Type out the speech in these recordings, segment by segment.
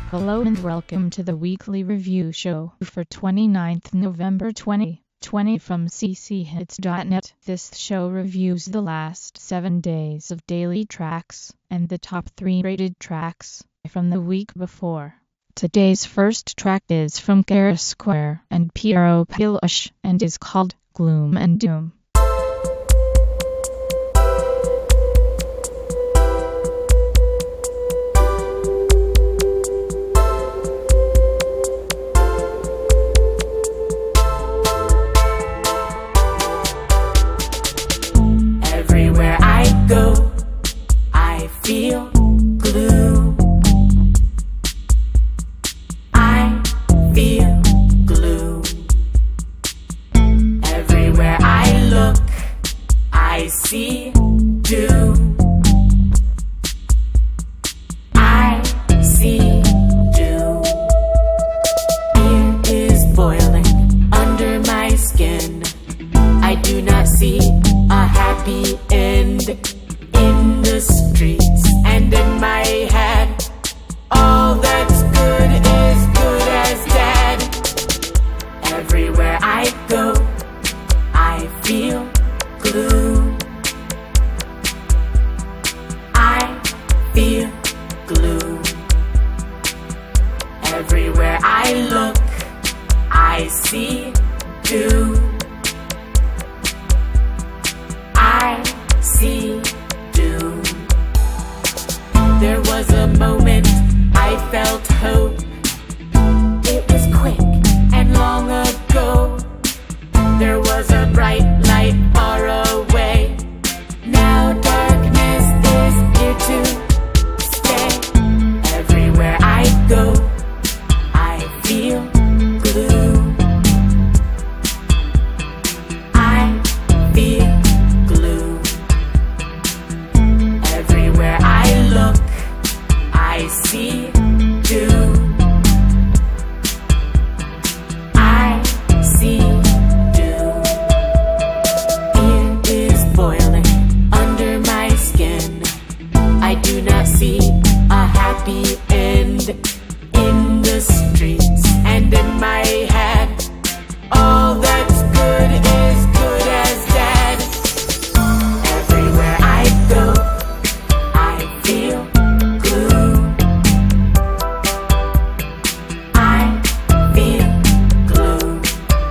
Hello and welcome to the weekly review show for 29th November 2020 from cchits.net. This show reviews the last 7 days of daily tracks and the top 3 rated tracks from the week before. Today's first track is from Kara Square and Piero Pilush and is called Gloom and Doom. Everywhere I go, I feel glue. I feel glue. Everywhere I look, I see doom. I see doom. It is boiling under my skin. I do not see a happy end in the streets and in my head. All that's good is good as dead. Everywhere I go, I feel glue. I feel glue. Everywhere I look, I see doom. I see doom. There was a moment I felt hope. It was quick and long ago. There was a bright light far away. Now darkness is here to stay. Everywhere I go, I feel glue. I feel everywhere I look, I see doom. I see doom. It is boiling under my skin. I do not see a happy end in the streets and in my head. All that's good is good as dead. Everywhere I go, I feel glue. I feel glue.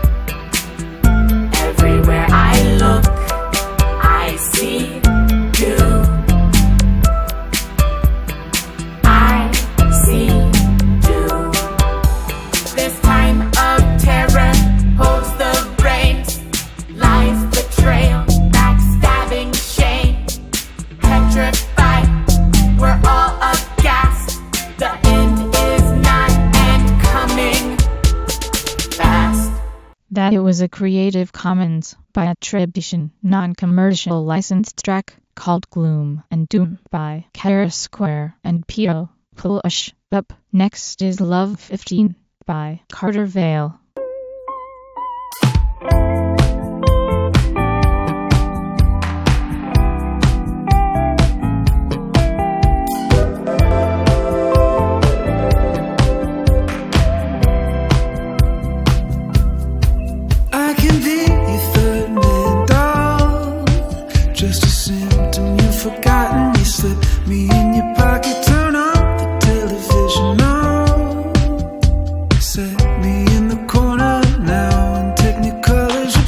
Everywhere I look, I see doom. I see doom. This time of terror holds the reins. Lies, betrayal, backstabbing, shame. Petrified, we're all aghast. The end is nigh and coming fast. That it was a Creative Commons by attribution, non-commercial licensed track called Gloom and Doom by Kara Square and Piero Pilush. Up next is Love 15 by Carter Vale. I can be your third man dog. Just a symptom you've forgotten. You slip me in your pocket, turn on the television now. Set me in the corner now, in Technicolor.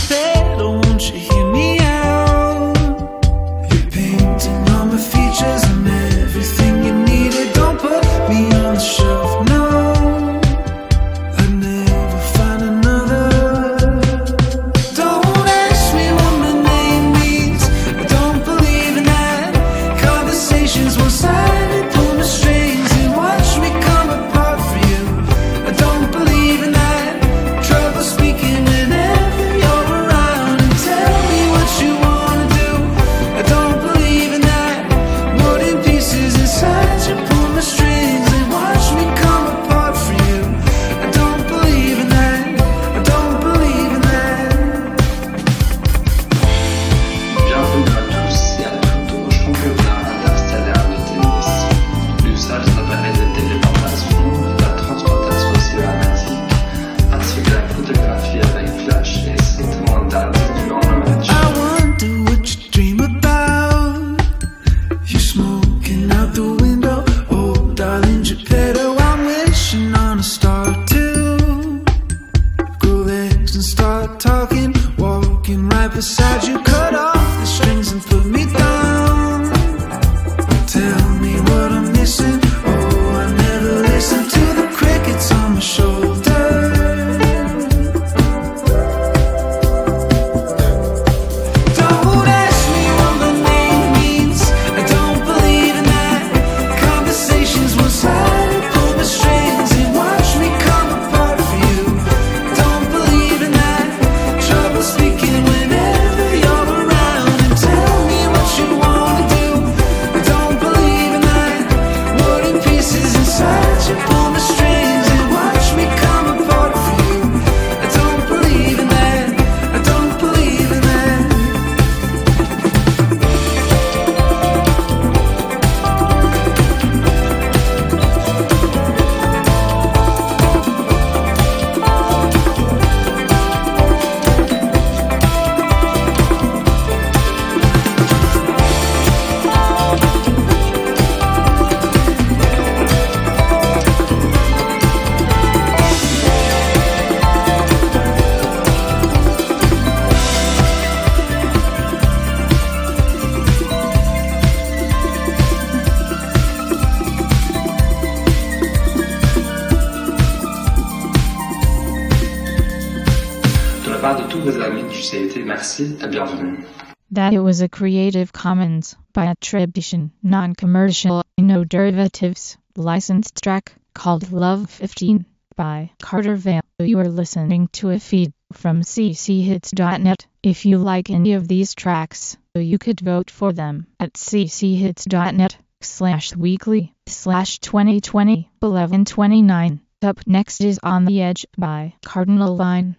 Merci, à bienvenue. That it was a Creative Commons by attribution, non-commercial, no derivatives, licensed track called Love 15 by Carter Vale. You are listening to a feed from cchits.net. If you like any of these tracks, you could vote for them at cchits.net/weekly/2020-1129. Up next is On the Edge by Cardinal Line.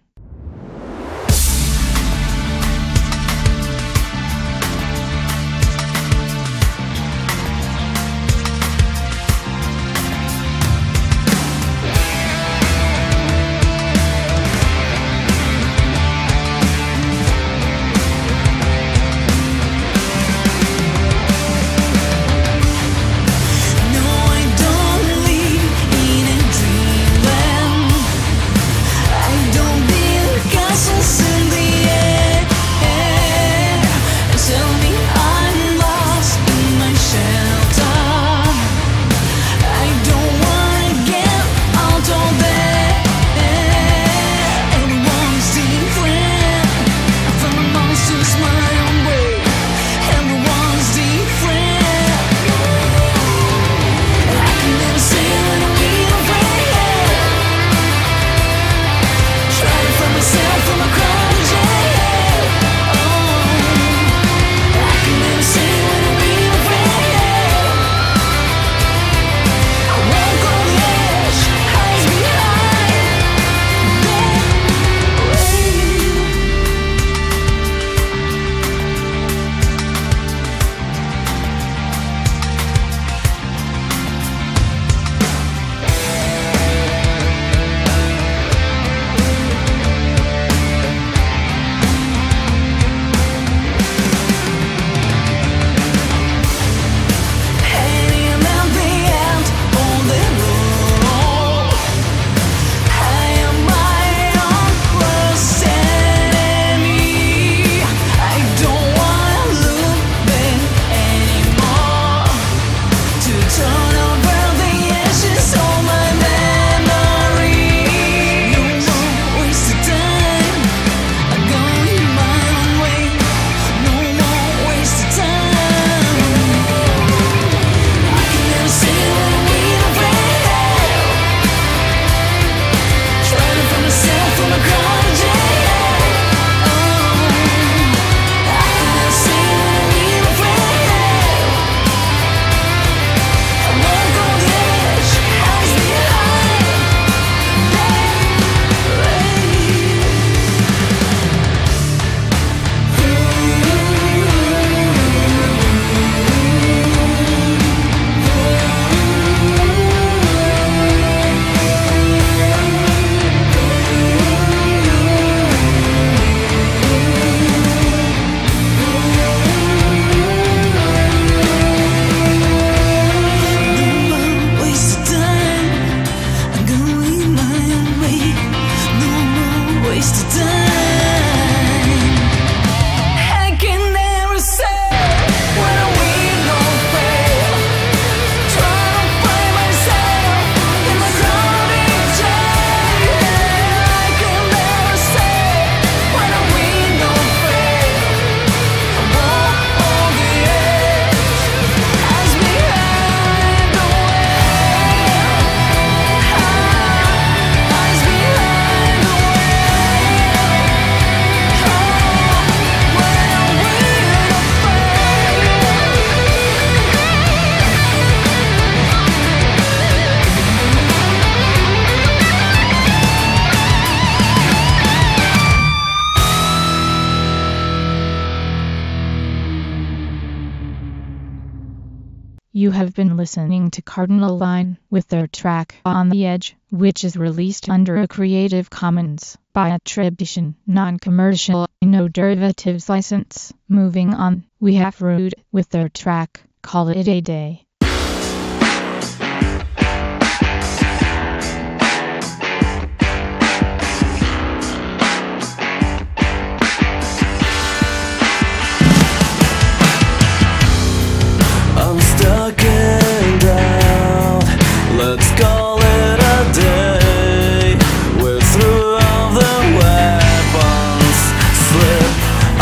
You have been listening to Cardinal Line with their track On the Edge, which is released under a Creative Commons by attribution, non-commercial, no derivatives license. Moving on, we have Rude with their track Call It a Day. Let's call it a day. We're through all the weapons, slip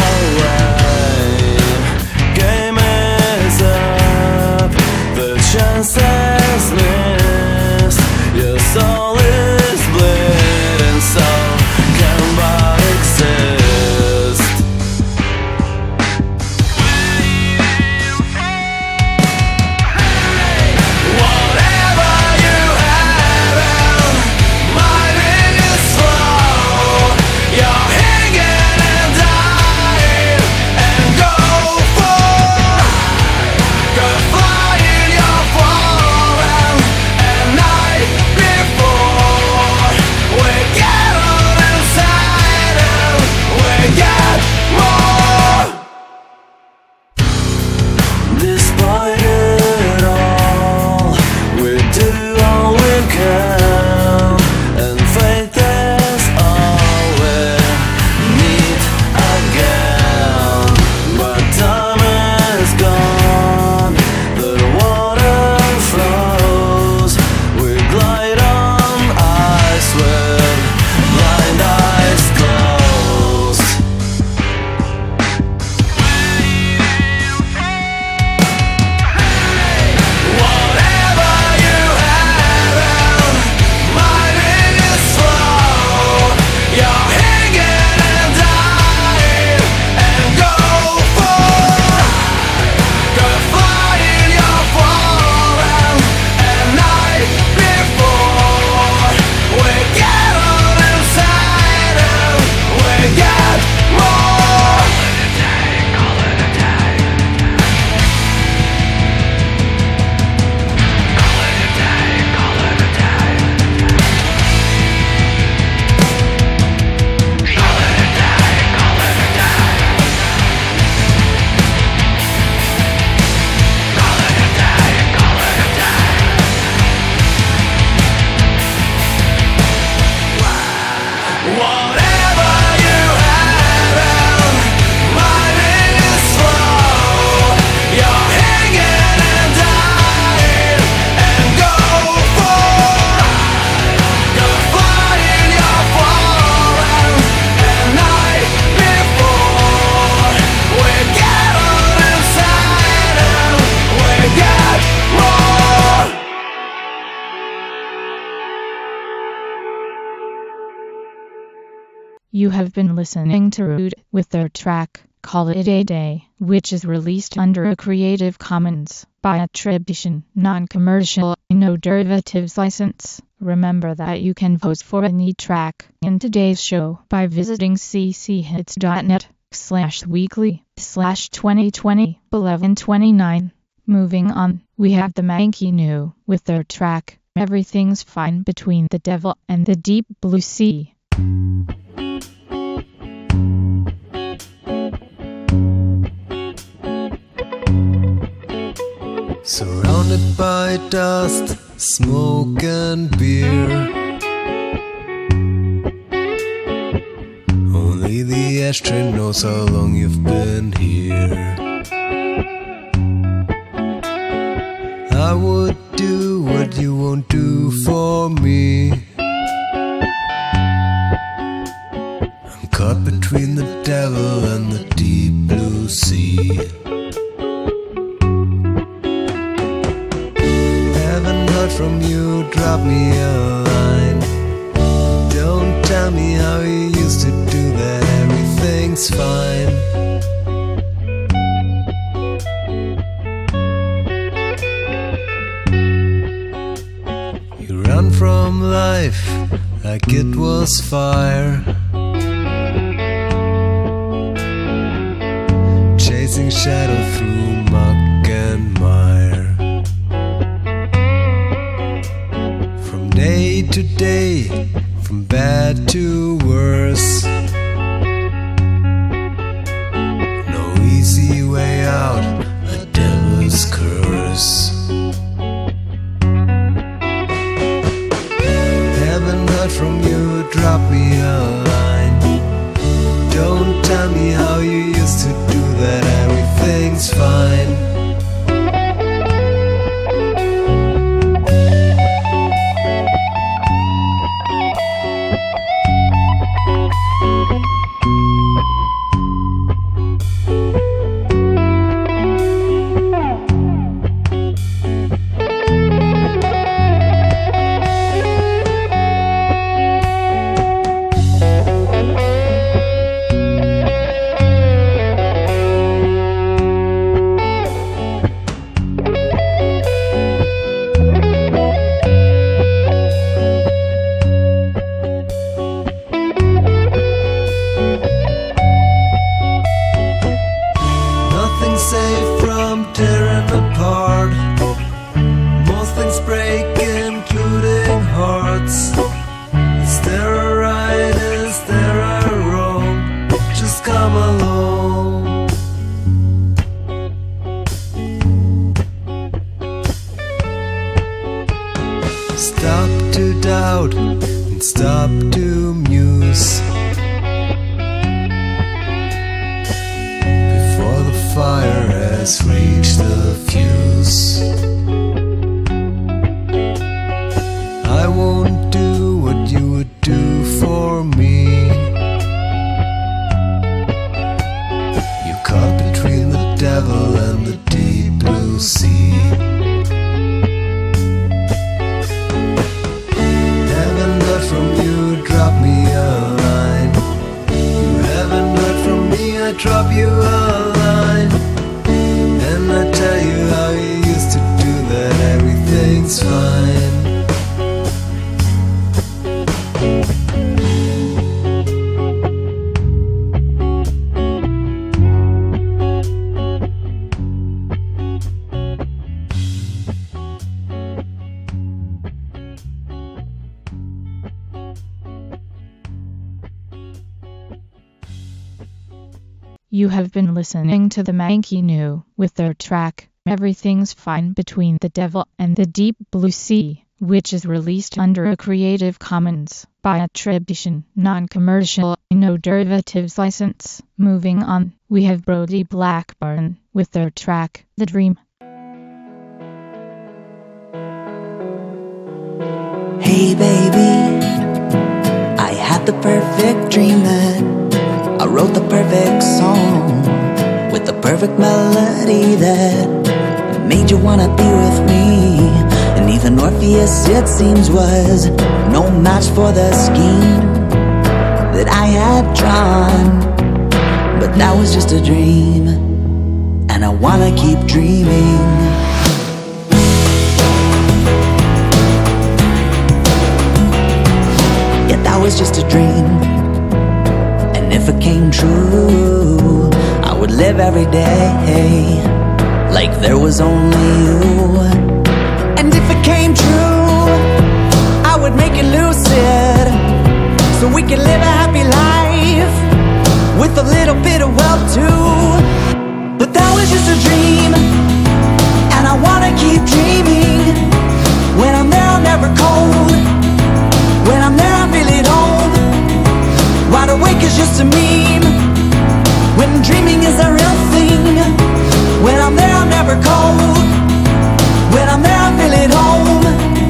You have been listening to Rude with their track, Call It a Day, which is released under a Creative Commons by attribution, non-commercial, no derivatives license. Remember that you can vote for any track in today's show by visiting cchits.net/weekly/2020-1129. Moving on, we have the Manky New with their track, Everything's Fine Between the Devil and the Deep Blue Sea. Surrounded by dust, smoke and beer, only the ashtray knows how long you've been here. I would do what you won't do for me. I'm caught between the devil and the deep blue sea. Haven't heard from you, drop me a line. Don't tell me how you used to do that, everything's fine. You run from life like it was fire, chasing shadow through muck and mire. From day to day, from bad to worse, no easy way out, a devil's curse. Haven't heard from you, drop me a line. Don't tell me how you used to do that, everything's fine. Stop to doubt and stop to muse before the fire has reached the fuse. I won't do what you would do for me. You caught between the devil and the deep blue sea. From you, drop me a line. You haven't heard from me, I drop you a line. And I tell you how you used to do that, everything's fine. You have been listening to the Manky New with their track, Everything's Fine Between the Devil and the Deep Blue Sea, which is released under a Creative Commons by attribution, non-commercial, no derivatives license. Moving on, we have Brody Blackburn with their track, The Dream. Hey baby, I had the perfect dream that I wrote the perfect song with the perfect melody that made you wanna be with me. And even Orpheus, it seems, was no match for the scheme that I had drawn. But that was just a dream, and I wanna keep dreaming. Yeah, that was just a dream, and if it came true, I would live every day like there was only you. And if it came true, I would make it lucid, so we can live a happy life with a little bit of wealth too. But that was just a dream, and I wanna keep dreaming. When I'm there, I'm never cold. When I'm there, I feel at home. Wide awake is just a meme, when dreaming is a real thing. When I'm there, I'm never cold. When I'm there, I feel at home.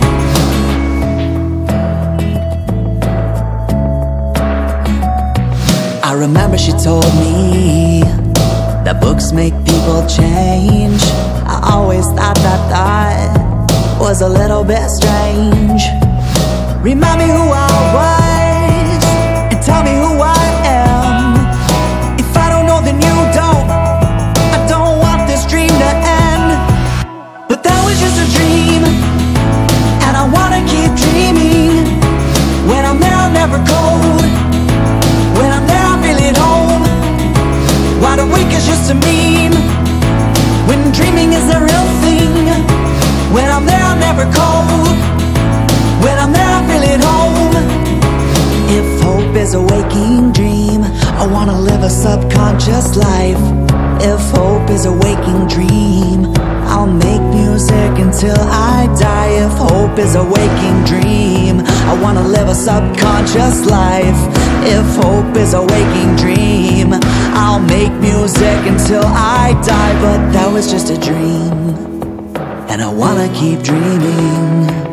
I remember she told me that books make people change. I always thought that was a little bit strange. Remind me who I was, and tell me who I am. If I don't know, then you don't. I don't want this dream to end. But that was just a dream, and I wanna keep dreaming. When I'm there, I'm never cold. When I'm there, I feel at home. Wide awake is just a meme, when dreaming is a real thing. When I'm there, I'm never cold. When I'm there, I feel at home. If hope is a waking dream, I wanna live a subconscious life. If hope is a waking dream, I'll make music until I die. If hope is a waking dream, I wanna live a subconscious life. If hope is a waking dream, I'll make music until I die. But that was just a dream, and I wanna keep dreaming.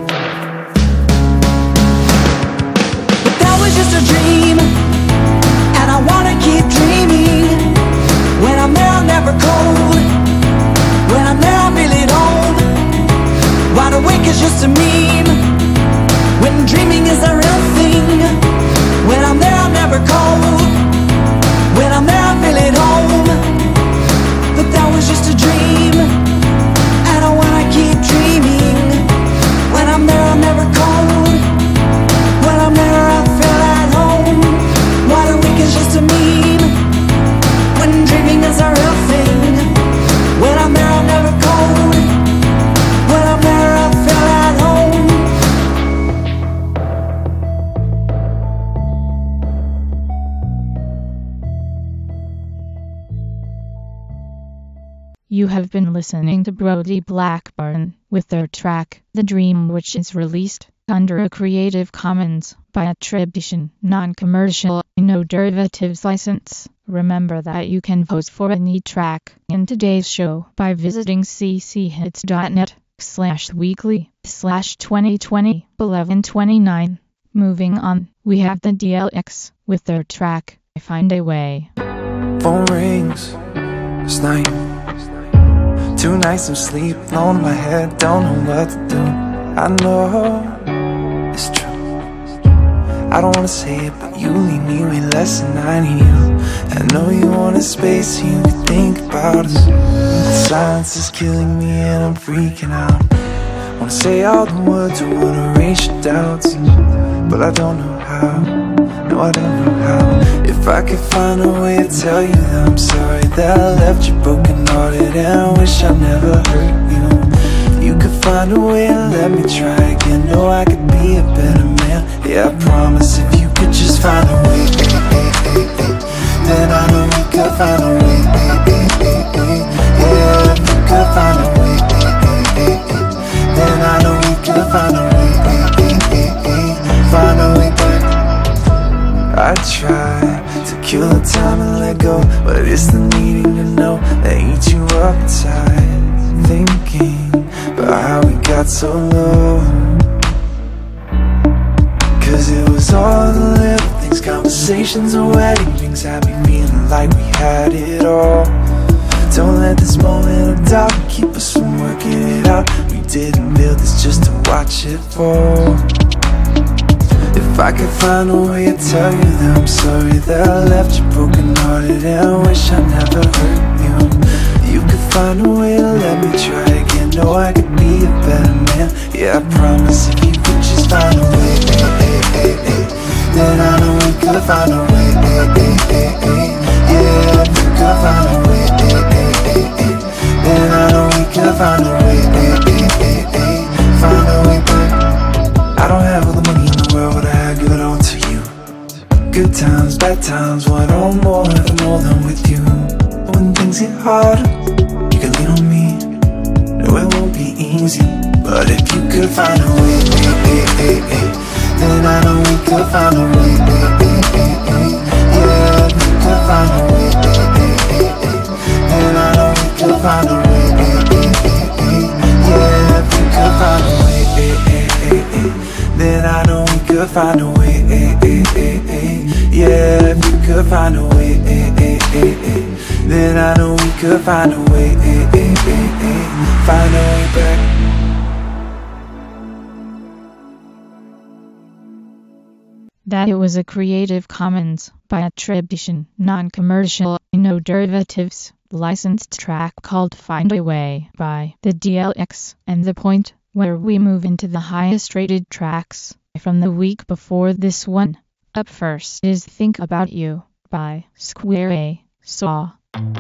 But that was just a dream, and I wanna keep dreaming. When I'm there, I'm never cold. When I'm there, I feel at home. Wide awake is just a meme, when dreaming is a real thing. When I'm there, I'm never cold. When I'm there, I feel at home. But that was just a dream, and I wanna keep dreaming. When I'm there, I'm never cold. When I'm there, I feel at home. Wide awake is just a meme, when dreaming is a real thing. When I'm there, I'm never cold. When I'm there, I feel at home. You have been listening to Brody Blackburn with their track, The Dream, which is released under a Creative Commons by attribution, non-commercial, no derivatives license. Remember that you can vote for any track in today's show by visiting cchits.net/weekly/2020-1129. Moving on, we have the DLX with their track, Find a Way. Phone rings, it's night. 2 nights of sleep on my head, don't know what to do. I know it's true. I don't wanna say it, but you leave me way less than I need you. I know you want a space so you can think about us. The silence is killing me and I'm freaking out. Wanna say all the words, I wanna erase your doubts, but I don't know how. No, I don't know how. If I could find a way to tell you that I'm sorry that I left you broken hearted and I wish I never hurt you. You could find a way to let me try again. Know I could be a better man. Yeah, I promise if you could just find a way, then I know we could find a way. Yeah, if you could find a way, then I know we could find a way. Find a way back. I try to kill the time and let go, but it's the needing to know that eats you up inside. Thinking about how we got so low, 'cause it was all the little things, conversations and wedding rings, had me feeling like we had it all. Don't let this moment of doubt keep us from working it out. We didn't build this just to watch it fall. If If I could find a way to tell you that I'm sorry that I left you broken hearted, and I wish I never hurt you. You could find a way to let me try again. Know I could be a better man. Yeah, I promise if you could just find a way, then I know we could find a way, yeah, if you could find a way, then I know we could find a way, find a way back. I don't have all the money in the world, but I give it all to you. Good times, bad times, want all more, ever more than with you. When things get harder, you can lean on me. No, it won't be easy, but if you could find a way, then I know we could find a way, yeah, if you could find a way, then I know we could find a way, yeah, if you could find a way, then I know we could find a way, yeah, if you could find a way, then I know we could find a way, find a way back. That it was a Creative Commons by attribution, non-commercial, no derivatives, licensed track called Find a Way by the DLX, and the point where we move into the highest rated tracks from the week before this one. Up first is Think About You by Square A Saw.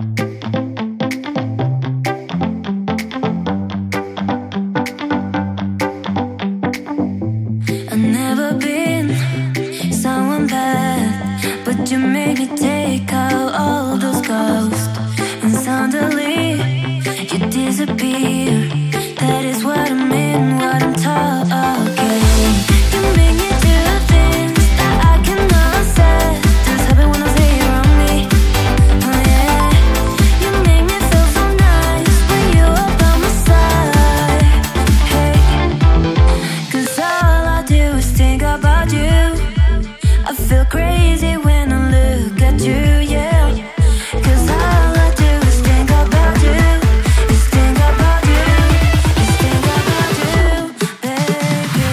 I've never been someone bad, but you made me take out all those ghosts, and suddenly you disappear. That is what I mean, what I'm talking. You make me do things that I cannot say. Just happen when I say you're on me. Oh yeah. You make me feel so nice when you're by my side. Hey, 'cause all I do is think about you. I feel crazy when I look at you, yeah. 'Cause all I do is think about you. Is think about you. Is think about you, baby.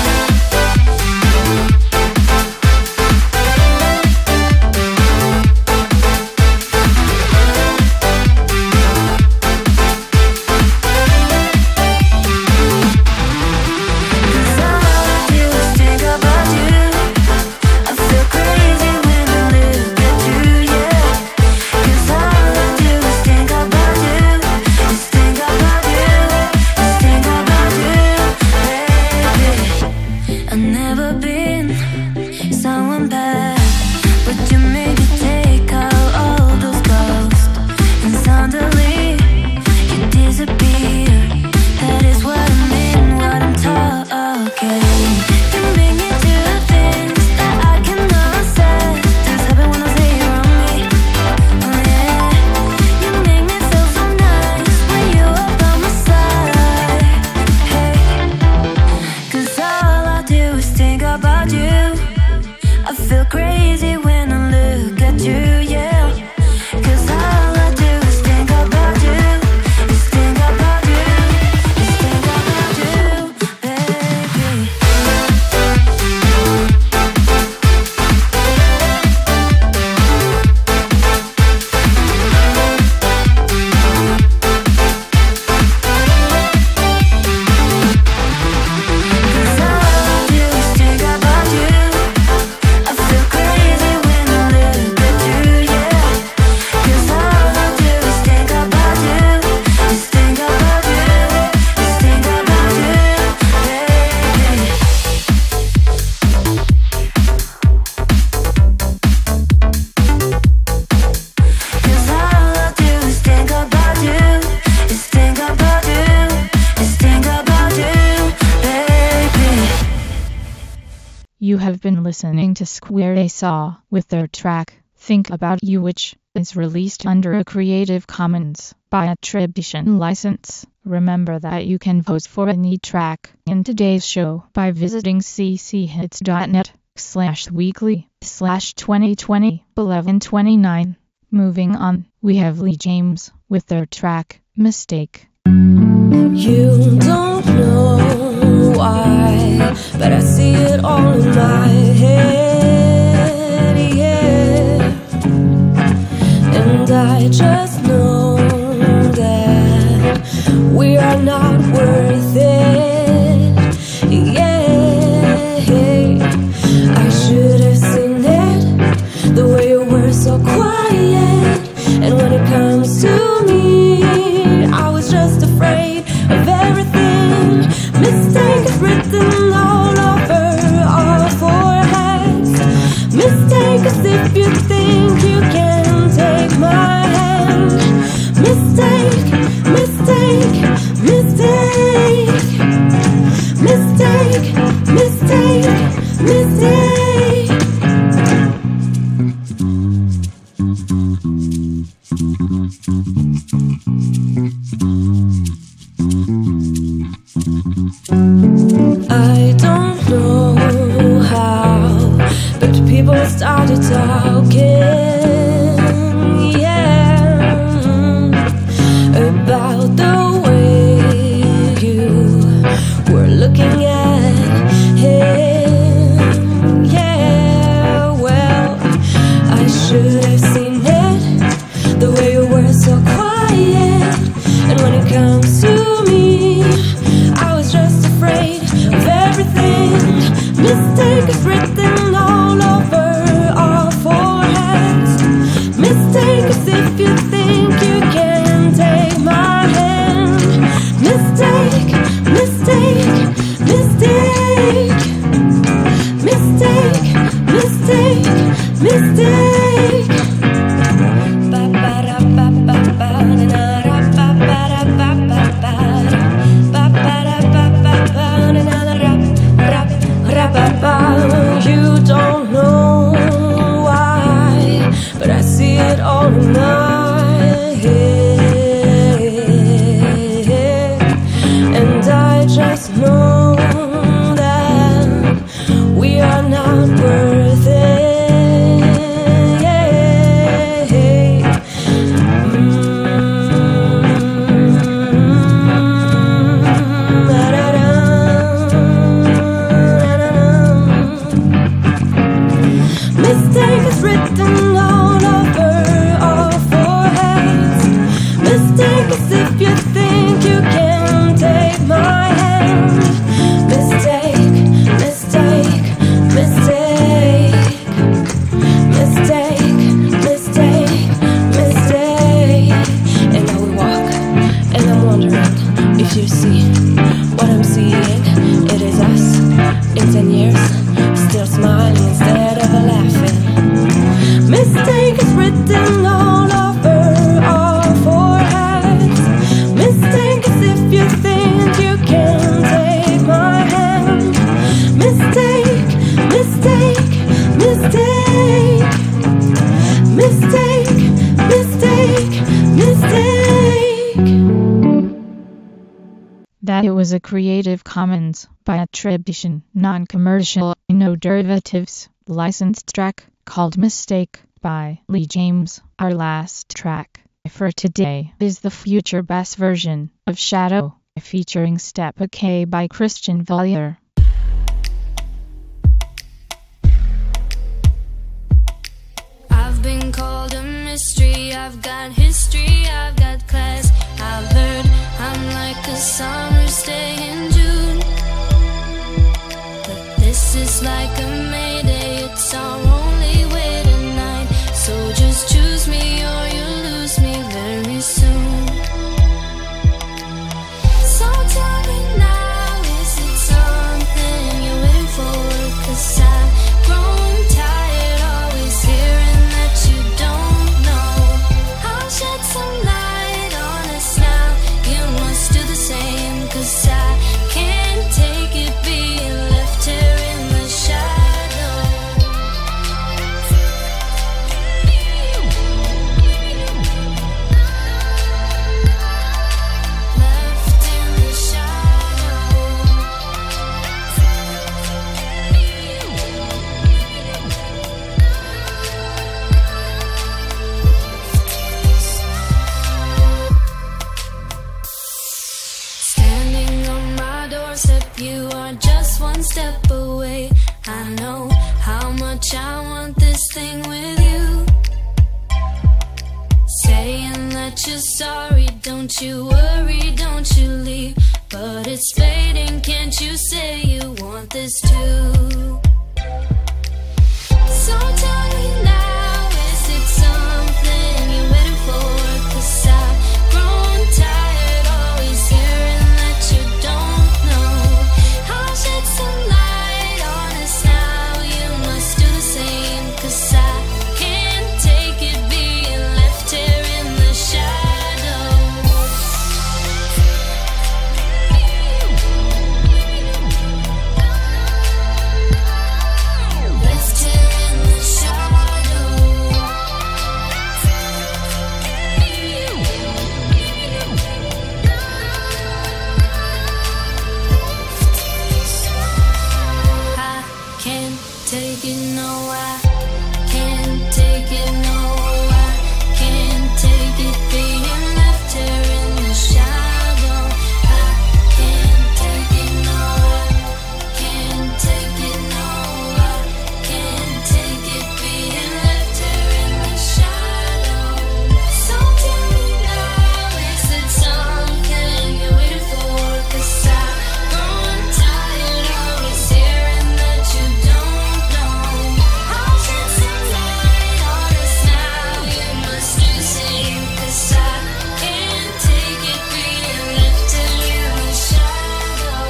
Cause all I do is think about you. I feel crazy when I look at you, yeah. 'Cause all I do is think about you. Is think about you. Is think about you, baby. I've never been someone bad, but you made me take out all those ghosts, and suddenly you disappear. That is what I mean, what I'm talking. You make me do things that I cannot say. Just happen when I say you're on me. Oh yeah. You make me feel so nice when you're by my side. Hey, 'cause all I do is think about you. I feel crazy when I look at you, yeah. 'Cause all I do is think about you. Is think about you. Is think about you, baby. Cause all I do is think about you. I feel crazy when I look at you, yeah. 'Cause all I do is think about you. Is think about you. Is think about you, baby. Cause all I do is think about you. Is think about you. Is think about you, baby. You have been listening to Square A Saw with their track Think About You, which is released under a Creative Commons by attribution license. Remember that you can vote for any track in today's show by visiting cchits.net/weekly/2020-1129. Moving on, we have Lee James with their track Mistake. You don't know why, but I see it all in my head, yeah. And I just know that we are not worth it, yeah. I should have seen it, the way you were so quiet. And when it comes to me, I was just afraid of everything. Mistake is written all over our foreheads. Mistake is if you think you can take my hand. Mistake, mistake, mistake. Mistake, mistake, mistake. I don't know how, but people started talking, yeah, about the way you were looking at him, yeah. Well, I should have seen it, the way you were so quiet. And when it comes to me, I was just afraid of everything. Mistake is written all over our foreheads. Mistake is if you think you can take my hand. Mistake, mistake, mistake. Mistake, mistake, mistake. You don't know why, but I see it all in my head. And I just know that we are not worth it. Mistake is written all over our foreheads. Mistake is if you think you can take my hand. Mistake, mistake, mistake. Mistake, mistake, mistake. And now we walk, and I'm wondering if you see what I'm seeing. It is us in 10 years, still smiling instead of laughing. Mistake is written all over our foreheads. Mistake is if you think you can take my hand. Mistake, mistake, mistake. Mistake, mistake, mistake. That it was a Creative Commons by attribution, non-commercial, no derivatives, licensed track called Mistake by Lee James. Our last track for today is the Future Bass version of Shadow, featuring Step OK by Christian Valier. I've been called a mystery, I've got history, I've got class. I've heard I'm like a summer's day in June, but this is like a Mayday, it's our only way tonight. So just choose me or you'll lose me very soon. So tell me now, is it something you're waiting for? 'Cause I've grown tired always hearing that you don't know. I'll shed some light on us now, you must do the same. 'Cause I can't take it being left here in the shadow. You are just one step away. I know how much I want this thing with you. Saying that you're sorry, don't you worry, don't you leave. But it's fading, can't you say you want this too? So tell me now, is it something you're waiting for? 'Cause I've grown tired always hearing that you don't know. I'll shed some light on us now, you must do the same. 'Cause I can't take it being left here in the shadows. Left here in the shadows. I can't take it, no, I can't take it, no, I can't take it being left here in the shadow. I can't take it, no, I can't take it, no, I can't take it being left here in the shadow. So tell me now, is it something you're waiting for? 'Cause I've grown tired always hearing that you don't know. I'll shed some light on us now, you must do the same. 'Cause I can't take it being left here in the shadow.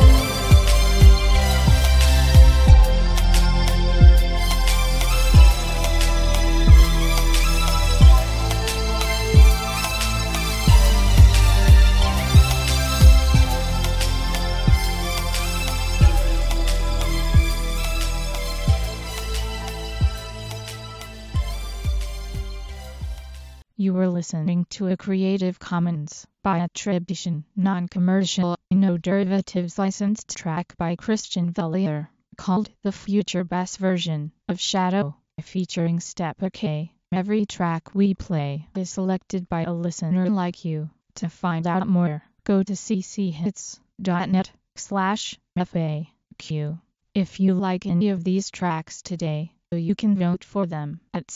You were listening to a Creative Commons by attribution, non-commercial, no derivatives licensed track by Christian Vellier, called The Future Bass version of Shadow, featuring Steppa K. Every track we play is selected by a listener like you. To find out more, go to cchits.net/FAQ. If you like any of these tracks today, you can vote for them at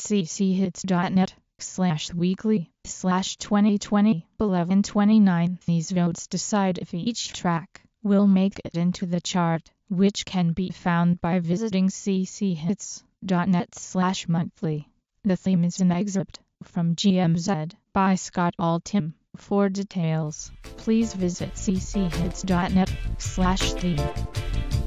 cchits.net/weekly/2020-1129. These votes decide if each track will make it into the chart, which can be found by visiting cchits.net/monthly. The theme is an excerpt from GMZ by Scott Altham. For details, please visit cchits.net/theme.